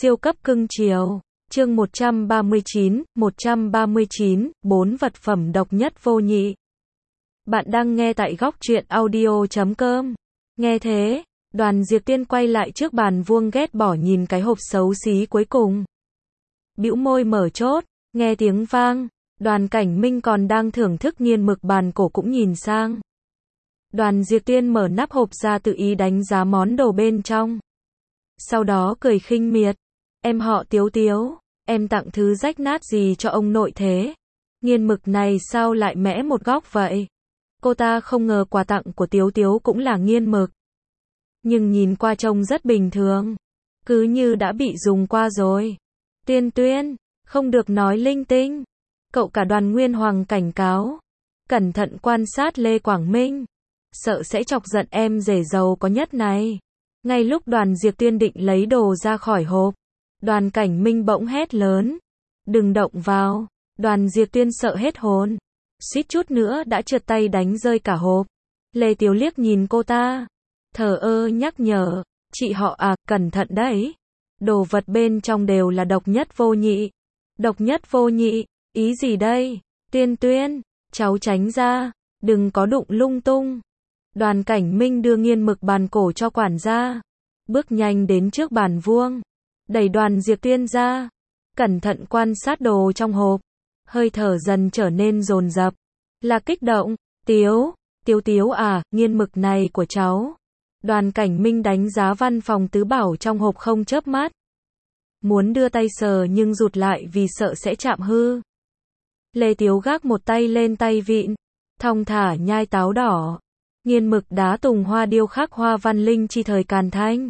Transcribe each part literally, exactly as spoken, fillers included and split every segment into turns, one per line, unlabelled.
Siêu cấp cưng chiều. Chương một trăm ba mươi chín, một trăm ba mươi chín, bốn vật phẩm độc nhất vô nhị. Bạn đang nghe tại góc truyện audio chấm com. Nghe thế, Đoàn Diệp Tiên quay lại trước bàn vuông ghét bỏ nhìn cái hộp xấu xí cuối cùng. Bĩu môi mở chốt, nghe tiếng vang, Đoàn Cảnh Minh còn đang thưởng thức nghiên mực bàn cổ cũng nhìn sang. Đoàn Diệp Tiên mở nắp hộp ra tự ý đánh giá món đồ bên trong. Sau đó cười khinh miệt, em họ Tiếu Tiếu, em tặng thứ rách nát gì cho ông nội thế? Nghiên mực này sao lại mẽ một góc vậy? Cô ta không ngờ quà tặng của Tiếu Tiếu cũng là nghiên mực. Nhưng nhìn qua trông rất bình thường, cứ như đã bị dùng qua rồi. Tiên Tuyên, không được nói linh tinh. Cậu cả Đoàn Nguyên Hoàng cảnh cáo. Cẩn thận quan sát Lê Quảng Minh, sợ sẽ chọc giận em rể giàu có nhất này. Ngay lúc Đoàn Diệp Tiên định lấy đồ ra khỏi hộp, Đoàn Cảnh Minh bỗng hét lớn. Đừng động vào. Đoàn Diệp Tiên sợ hết hồn, suýt chút nữa đã trượt tay đánh rơi cả hộp. Lê Tiếu liếc nhìn cô ta, thờ ơ nhắc nhở, chị họ à, cẩn thận đấy. Đồ vật bên trong đều là độc nhất vô nhị. Độc nhất vô nhị, ý gì đây? Tiên Tuyên, cháu tránh ra, đừng có đụng lung tung. Đoàn Cảnh Minh đưa nghiên mực bàn cổ cho quản gia, bước nhanh đến trước bàn vuông, đẩy Đoàn Diệp Tiên ra, cẩn thận quan sát đồ trong hộp, hơi thở dần trở nên dồn dập, là kích động. Tiếu, Tiếu Tiếu à, nghiên mực này của cháu. Đoàn Cảnh Minh đánh giá văn phòng tứ bảo trong hộp không chớp mắt, muốn đưa tay sờ nhưng rụt lại vì sợ sẽ chạm hư. Lê Tiếu gác một tay lên tay vịn, thong thả nhai táo đỏ. Nghiên mực đá tùng hoa điêu khắc hoa văn linh chi thời Càn Thanh.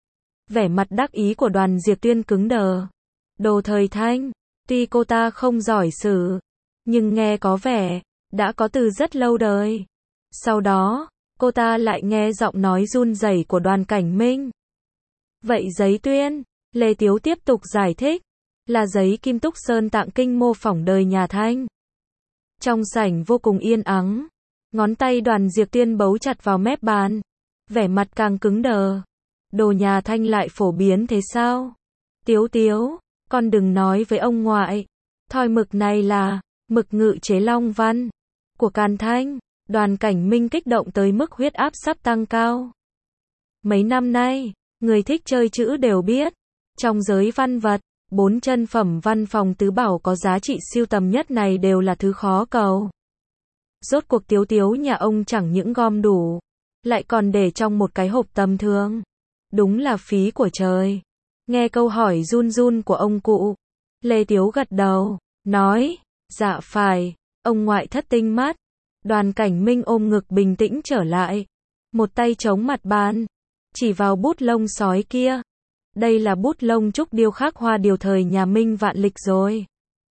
Vẻ mặt đắc ý của Đoàn Diệp Tiên cứng đờ. Đồ thời Thanh, tuy cô ta không giỏi sử, nhưng nghe có vẻ đã có từ rất lâu đời. Sau đó, cô ta lại nghe giọng nói run rẩy của Đoàn Cảnh Minh. Vậy giấy tuyên, Lê Tiếu tiếp tục giải thích, là giấy Kim Túc Sơn tặng kinh mô phỏng đời nhà Thanh. Trong sảnh vô cùng yên ắng, ngón tay Đoàn Diệp Tiên bấu chặt vào mép bàn, vẻ mặt càng cứng đờ. Đồ nhà Thanh lại phổ biến thế sao? Tiếu Tiếu, con đừng nói với ông ngoại. Thoi mực này là mực ngự chế long văn của Càn Thanh. Đoàn Cảnh Minh kích động tới mức huyết áp sắp tăng cao. Mấy năm nay, người thích chơi chữ đều biết, trong giới văn vật, bốn chân phẩm văn phòng tứ bảo có giá trị siêu tầm nhất này đều là thứ khó cầu. Rốt cuộc Tiếu Tiếu nhà ông chẳng những gom đủ, lại còn để trong một cái hộp tầm thường. Đúng là phí của trời. Nghe câu hỏi run run của ông cụ, Lê Tiếu gật đầu, nói, dạ phải, ông ngoại thất tinh mắt. Đoàn Cảnh Minh ôm ngực bình tĩnh trở lại, một tay chống mặt bàn, chỉ vào bút lông sói kia. Đây là bút lông trúc điêu khắc hoa điều thời nhà Minh vạn lịch rồi.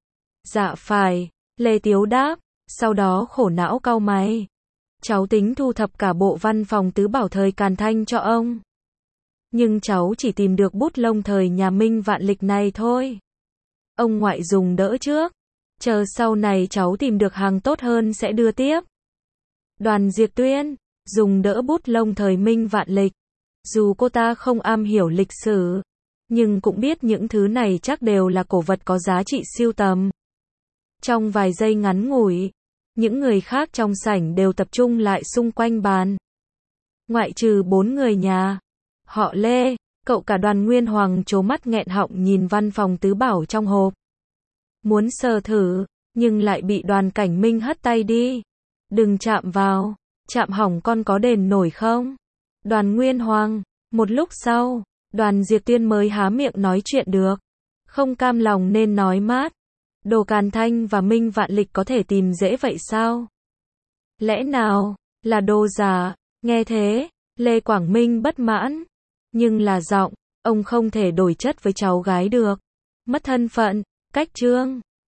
Dạ phải, Lê Tiếu đáp, sau đó khổ não cau mày. Cháu tính thu thập cả bộ văn phòng tứ bảo thời Càn Thanh cho ông. Nhưng cháu chỉ tìm được bút lông thời nhà Minh vạn lịch này thôi. Ông ngoại dùng đỡ trước, chờ sau này cháu tìm được hàng tốt hơn sẽ đưa tiếp. Đoàn Diệp Tuyên, dùng đỡ bút lông thời Minh vạn lịch. Dù cô ta không am hiểu lịch sử, nhưng cũng biết những thứ này chắc đều là cổ vật có giá trị siêu tầm. Trong vài giây ngắn ngủi, những người khác trong sảnh đều tập trung lại xung quanh bàn. Ngoại trừ bốn người nhà họ Lê, cậu cả Đoàn Nguyên Hoàng trố mắt nghẹn họng nhìn văn phòng tứ bảo trong hộp. Muốn sờ thử, nhưng lại bị Đoàn Cảnh Minh hất tay đi. Đừng chạm vào, chạm hỏng con có đền nổi không? Đoàn Nguyên Hoàng. Một lúc sau, Đoàn Diệp Tiên mới há miệng nói chuyện được. Không cam lòng nên nói mát. Đồ Càn Thanh và Minh vạn lịch có thể tìm dễ vậy sao? Lẽ nào là đồ giả? Nghe thế, Lê Quảng Minh bất mãn. Nhưng là giọng, ông không thể đổi chất với cháu gái được. Mất thân phận, cách trương.